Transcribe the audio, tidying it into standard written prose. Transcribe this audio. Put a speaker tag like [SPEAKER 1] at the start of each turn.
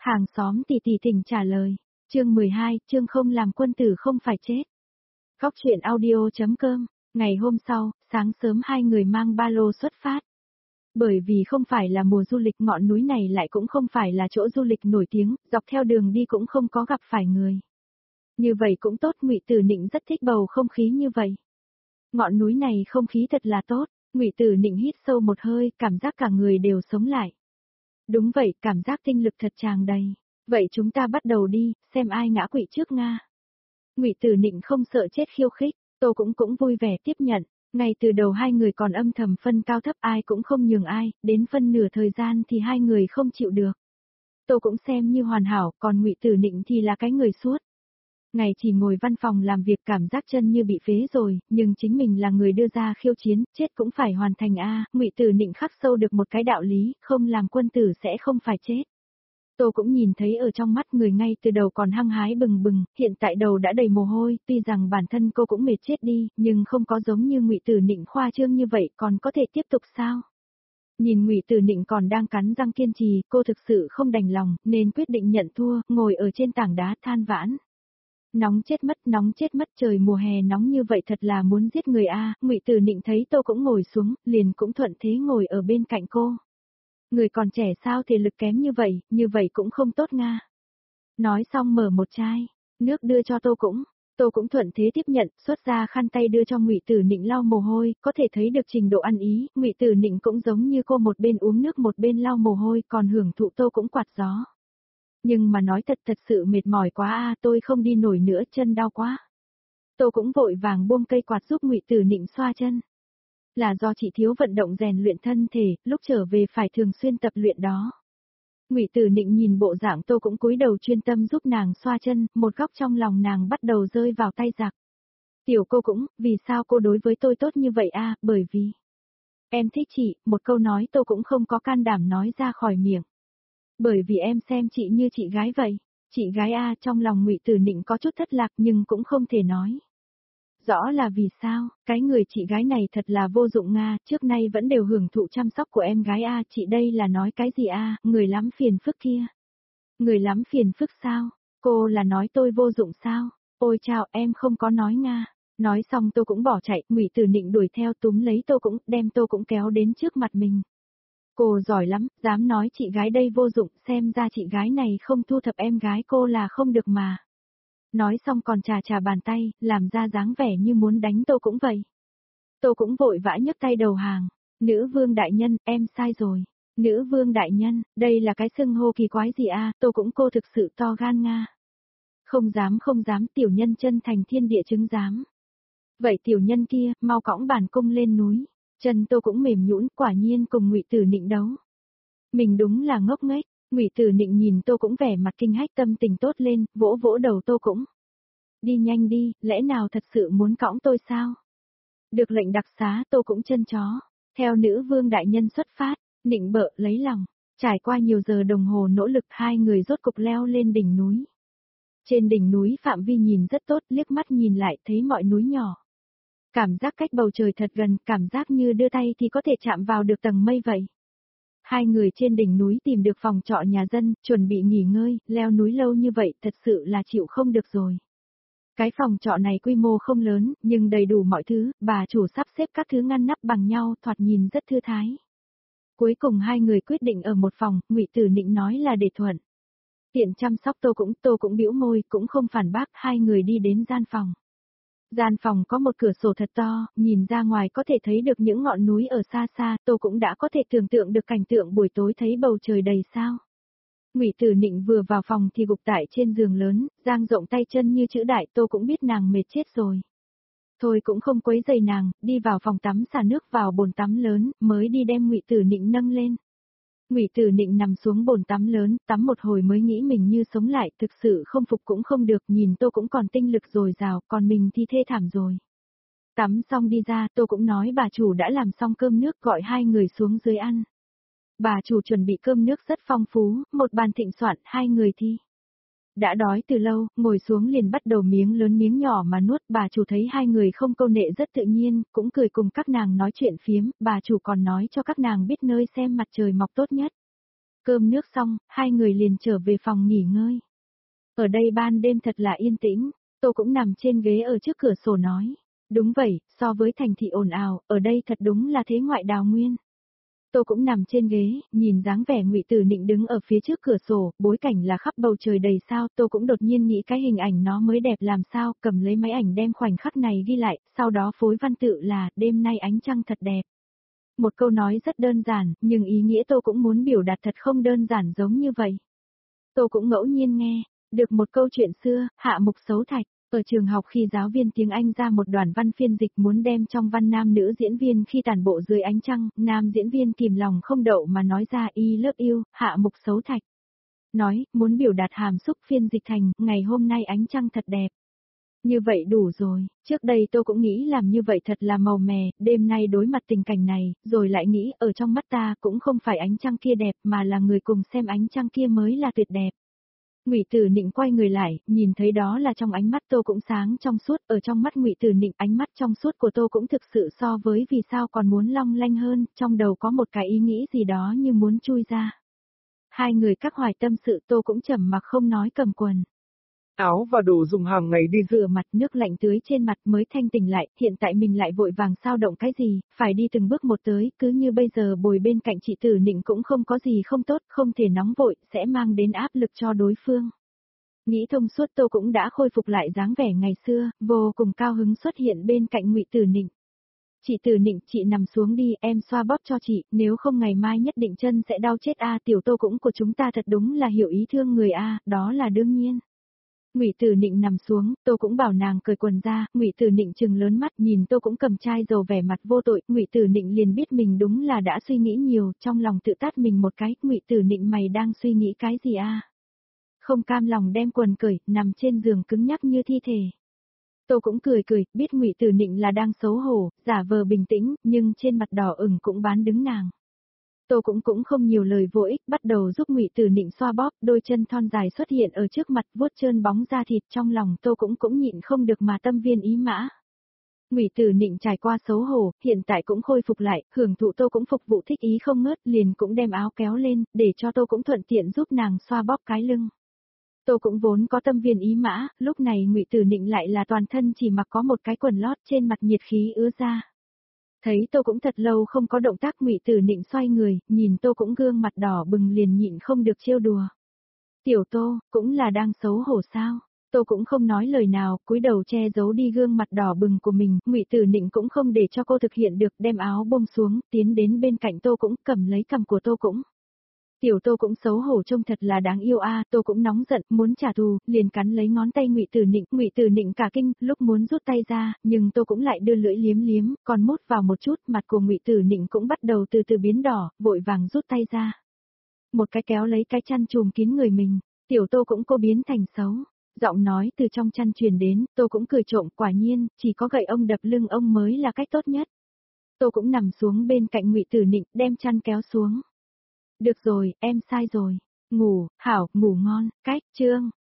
[SPEAKER 1] Hàng xóm tỉ tỉ thỉnh trả lời. Chương 12, chương không làm quân tử không phải chết. Góc truyện audio.com. Ngày hôm sau, sáng sớm hai người mang ba lô xuất phát. Bởi vì không phải là mùa du lịch, ngọn núi này lại cũng không phải là chỗ du lịch nổi tiếng, dọc theo đường đi cũng không có gặp phải người. Như vậy cũng tốt, Ngụy Tử Nịnh rất thích bầu không khí như vậy. Ngọn núi này không khí thật là tốt, Ngụy Tử Nịnh hít sâu một hơi, cảm giác cả người đều sống lại. Đúng vậy, cảm giác tinh lực thật tràn đầy. Vậy chúng ta bắt đầu đi, xem ai ngã quỵ trước Nga. Ngụy Tử Nịnh không sợ chết khiêu khích, Tô cũng vui vẻ tiếp nhận. Ngay từ đầu hai người còn âm thầm phân cao thấp, ai cũng không nhường ai, đến phân nửa thời gian thì hai người không chịu được. Tô cũng xem như hoàn hảo, còn Ngụy Tử Nịnh thì là cái người suốt. Ngày chỉ ngồi văn phòng làm việc cảm giác chân như bị phế rồi, nhưng chính mình là người đưa ra khiêu chiến, chết cũng phải hoàn thành a. Ngụy Tử Nịnh khắc sâu được một cái đạo lý, không làm quân tử sẽ không phải chết. Tô cũng nhìn thấy ở trong mắt người ngay từ đầu còn hăng hái bừng bừng, hiện tại đầu đã đầy mồ hôi, tuy rằng bản thân cô cũng mệt chết đi, nhưng không có giống như Ngụy Tử Nịnh khoa trương như vậy, còn có thể tiếp tục sao? Nhìn Ngụy Tử Nịnh còn đang cắn răng kiên trì, cô thực sự không đành lòng, nên quyết định nhận thua, ngồi ở trên tảng đá than vãn. Nóng chết mất, trời mùa hè nóng như vậy thật là muốn giết người a. Ngụy Tử Nịnh thấy Tô cũng ngồi xuống, liền cũng thuận thế ngồi ở bên cạnh cô. Người còn trẻ sao thể lực kém như vậy cũng không tốt Nga. Nói xong mở một chai nước đưa cho Tô cũng thuận thế tiếp nhận, xuất ra khăn tay đưa cho Ngụy Tử Nịnh lau mồ hôi, có thể thấy được trình độ ăn ý, Ngụy Tử Nịnh cũng giống như cô một bên uống nước một bên lau mồ hôi, còn hưởng thụ Tô cũng quạt gió. Nhưng mà nói thật sự mệt mỏi quá a, tôi không đi nổi nữa, chân đau quá. Tô cũng vội vàng buông cây quạt giúp Ngụy Tử Nịnh xoa chân. Là do chị thiếu vận động rèn luyện thân thể, lúc trở về phải thường xuyên tập luyện đó. Ngụy Tử Nịnh nhìn bộ dạng Tô cũng cúi đầu chuyên tâm giúp nàng xoa chân, một góc trong lòng nàng bắt đầu rơi vào tay giặc. Tiểu cô cũng, vì sao cô đối với tôi tốt như vậy a? Bởi vì em thích chị, một câu nói Tô cũng không có can đảm nói ra khỏi miệng. Bởi vì em xem chị như chị gái vậy. Chị gái a, trong lòng Ngụy Tử Nịnh có chút thất lạc nhưng cũng không thể nói. Rõ là vì sao, cái người chị gái này thật là vô dụng Nga, trước nay vẫn đều hưởng thụ chăm sóc của em gái a, chị đây là nói cái gì a, người lắm phiền phức kia. Người lắm phiền phức sao, cô là nói tôi vô dụng sao, ôi chao em không có nói Nga. Nói xong Tô cũng bỏ chạy, Ngụy Tử Nịnh đuổi theo túm lấy Tô cũng, đem Tô cũng kéo đến trước mặt mình. Cô giỏi lắm, dám nói chị gái đây vô dụng, xem ra chị gái này không thu thập em gái cô là không được mà. Nói xong còn chà bàn tay, làm ra dáng vẻ như muốn đánh Tô cũng vậy. Tô cũng vội vã nhấc tay đầu hàng. Nữ vương đại nhân, em sai rồi. Nữ vương đại nhân, đây là cái xưng hô kỳ quái gì a? Tô cũng cô thực sự to gan Nga. Không dám, tiểu nhân chân thành thiên địa chứng giám. Vậy tiểu nhân kia, mau cõng bản cung lên núi. Chân Tô cũng mềm nhũn, quả nhiên cùng Ngụy Tử Nịnh đấu. Mình đúng là ngốc nghếch. Ngụy Tử Nịnh nhìn Tô cũng vẻ mặt kinh hách, tâm tình tốt lên, vỗ vỗ đầu Tô cũng. Đi nhanh đi, lẽ nào thật sự muốn cõng tôi sao? Được lệnh đặc xá, Tô cũng chân chó. Theo nữ vương đại nhân xuất phát, nịnh bợ lấy lòng. Trải qua nhiều giờ đồng hồ nỗ lực, hai người rốt cục leo lên đỉnh núi. Trên đỉnh núi phạm vi nhìn rất tốt, liếc mắt nhìn lại thấy mọi núi nhỏ. Cảm giác cách bầu trời thật gần, cảm giác như đưa tay thì có thể chạm vào được tầng mây vậy. Hai người trên đỉnh núi tìm được phòng trọ nhà dân, chuẩn bị nghỉ ngơi, leo núi lâu như vậy thật sự là chịu không được rồi. Cái phòng trọ này quy mô không lớn, nhưng đầy đủ mọi thứ, bà chủ sắp xếp các thứ ngăn nắp bằng nhau, thoạt nhìn rất thư thái. Cuối cùng hai người quyết định ở một phòng, Ngụy Tử Nịnh nói là để thuận tiện chăm sóc Tô cũng bĩu môi, cũng không phản bác, hai người đi đến gian phòng. Gian phòng có một cửa sổ thật to, nhìn ra ngoài có thể thấy được những ngọn núi ở xa xa, Tô cũng đã có thể tưởng tượng được cảnh tượng buổi tối thấy bầu trời đầy sao. Ngụy Tử Nịnh vừa vào phòng thì gục tại trên giường lớn, dang rộng tay chân như chữ đại, Tô cũng biết nàng mệt chết rồi. Thôi cũng không quấy rầy nàng, đi vào phòng tắm xả nước vào bồn tắm lớn, mới đi đem Ngụy Tử Nịnh nâng lên. Ngụy Tử Nịnh nằm xuống bồn tắm lớn, tắm một hồi mới nghĩ mình như sống lại, thực sự không phục cũng không được, nhìn Tô cũng còn tinh lực dồi dào, còn mình thì thê thảm rồi. Tắm xong đi ra, Tô cũng nói bà chủ đã làm xong cơm nước, gọi hai người xuống dưới ăn. Bà chủ chuẩn bị cơm nước rất phong phú, một bàn thịnh soạn, hai người thì đã đói từ lâu, ngồi xuống liền bắt đầu miếng lớn miếng nhỏ mà nuốt. Bà chủ thấy hai người không câu nệ rất tự nhiên, cũng cười cùng các nàng nói chuyện phiếm, bà chủ còn nói cho các nàng biết nơi xem mặt trời mọc tốt nhất. Cơm nước xong, hai người liền trở về phòng nghỉ ngơi. Ở đây ban đêm thật là yên tĩnh, Tô cũng nằm trên ghế ở trước cửa sổ nói. Đúng vậy, so với thành thị ồn ào, ở đây thật đúng là thế ngoại đào nguyên. Tô cũng nằm trên ghế, nhìn dáng vẻ Ngụy Tử Nịnh đứng ở phía trước cửa sổ, bối cảnh là khắp bầu trời đầy sao, Tô cũng đột nhiên nghĩ cái hình ảnh nó mới đẹp làm sao, cầm lấy máy ảnh đem khoảnh khắc này ghi lại, sau đó phối văn tự là, đêm nay ánh trăng thật đẹp. Một câu nói rất đơn giản, nhưng ý nghĩa Tô cũng muốn biểu đạt thật không đơn giản giống như vậy. Tô cũng ngẫu nhiên nghe, được một câu chuyện xưa, Hạ Mục Xấu Thạch. Ở trường học khi giáo viên tiếng Anh ra một đoạn văn phiên dịch muốn đem trong văn nam nữ diễn viên khi tản bộ dưới ánh trăng, nam diễn viên kìm lòng không đậu mà nói ra I love you, Hạ Mục Xấu Thạch. Nói, muốn biểu đạt hàm xúc phiên dịch thành, ngày hôm nay ánh trăng thật đẹp. Như vậy đủ rồi, trước đây tôi cũng nghĩ làm như vậy thật là màu mè, đêm nay đối mặt tình cảnh này, rồi lại nghĩ ở trong mắt ta cũng không phải ánh trăng kia đẹp mà là người cùng xem ánh trăng kia mới là tuyệt đẹp. Ngụy Tử Nịnh quay người lại, nhìn thấy đó là trong ánh mắt Tô cũng sáng trong suốt, ở trong mắt Ngụy Tử Nịnh ánh mắt trong suốt của Tô cũng thực sự so với vì sao còn muốn long lanh hơn, trong đầu có một cái ý nghĩ gì đó như muốn chui ra. Hai người các hoài tâm sự Tô cũng trầm mặc không nói cầm quần.
[SPEAKER 2] Áo và đồ dùng hàng ngày đi
[SPEAKER 1] Rửa mặt nước lạnh tưới trên mặt mới thanh tỉnh lại, hiện tại mình lại vội vàng sao động cái gì, phải đi từng bước một tới, cứ như bây giờ bồi bên cạnh chị Tử Nịnh cũng không có gì không tốt, không thể nóng vội, sẽ mang đến áp lực cho đối phương. Nghĩ thông suốt Tô cũng đã khôi phục lại dáng vẻ ngày xưa, vô cùng cao hứng xuất hiện bên cạnh Ngụy Tử Nịnh. Chị Tử Nịnh, chị nằm xuống đi, em xoa bóp cho chị, nếu không ngày mai nhất định chân sẽ đau chết a. Tiểu Tô cũng của chúng ta thật đúng là hiểu ý thương người a, đó là đương nhiên. Ngụy Tử Nịnh nằm xuống, Tô cũng bảo nàng cởi quần ra, Ngụy Tử Nịnh trừng lớn mắt nhìn Tô cũng cầm chai dầu vẻ mặt vô tội, Ngụy Tử Nịnh liền biết mình đúng là đã suy nghĩ nhiều, trong lòng tự tát mình một cái, Ngụy Tử Nịnh mày đang suy nghĩ cái gì a? Không cam lòng đem quần cởi, nằm trên giường cứng nhắc như thi thể. Tô cũng cười, biết Ngụy Tử Nịnh là đang xấu hổ, giả vờ bình tĩnh, nhưng trên mặt đỏ ửng cũng bán đứng nàng. Tô cũng không nhiều lời vô ích, bắt đầu giúp Ngụy Tử Nịnh xoa bóp, đôi chân thon dài xuất hiện ở trước mặt, vuốt trơn bóng da thịt, trong lòng Tô cũng nhịn không được mà tâm viên ý mã. Ngụy Tử Nịnh trải qua xấu hổ, hiện tại cũng khôi phục lại, hưởng thụ Tô cũng phục vụ thích ý không ngớt, liền cũng đem áo kéo lên, để cho Tô cũng thuận tiện giúp nàng xoa bóp cái lưng. Tô cũng vốn có tâm viên ý mã, lúc này Ngụy Tử Nịnh lại là toàn thân chỉ mặc có một cái quần lót, trên mặt nhiệt khí ứa ra. Thấy Tô cũng thật lâu không có động tác, Ngụy Tử Nịnh xoay người, nhìn Tô cũng gương mặt đỏ bừng liền nhịn không được trêu đùa. Tiểu Tô, cũng là đang xấu hổ sao? Tô cũng không nói lời nào, cúi đầu che giấu đi gương mặt đỏ bừng của mình, Ngụy Tử Nịnh cũng không để cho cô thực hiện được, đem áo buông xuống, tiến đến bên cạnh Tô cũng, cầm lấy cằm của Tô cũng. Tiểu Tô cũng xấu hổ trông thật là đáng yêu a. Tô cũng nóng giận, muốn trả thù, liền cắn lấy ngón tay Ngụy Tử Nịnh cả kinh, lúc muốn rút tay ra, nhưng Tô cũng lại đưa lưỡi liếm liếm, còn mút vào một chút, mặt của Ngụy Tử Nịnh cũng bắt đầu từ từ biến đỏ, vội vàng rút tay ra. Một cái kéo lấy cái chăn trùm kín người mình, Tiểu Tô cũng cô biến thành xấu. Giọng nói từ trong chăn truyền đến, Tô cũng cười trộm, quả nhiên, chỉ có gậy ông đập lưng ông mới là cách tốt nhất. Tô cũng nằm xuống bên cạnh Ngụy Tử Nịnh, đem chăn kéo xuống. Được rồi, em sai rồi. Ngủ, hảo, ngủ ngon, cách, chương.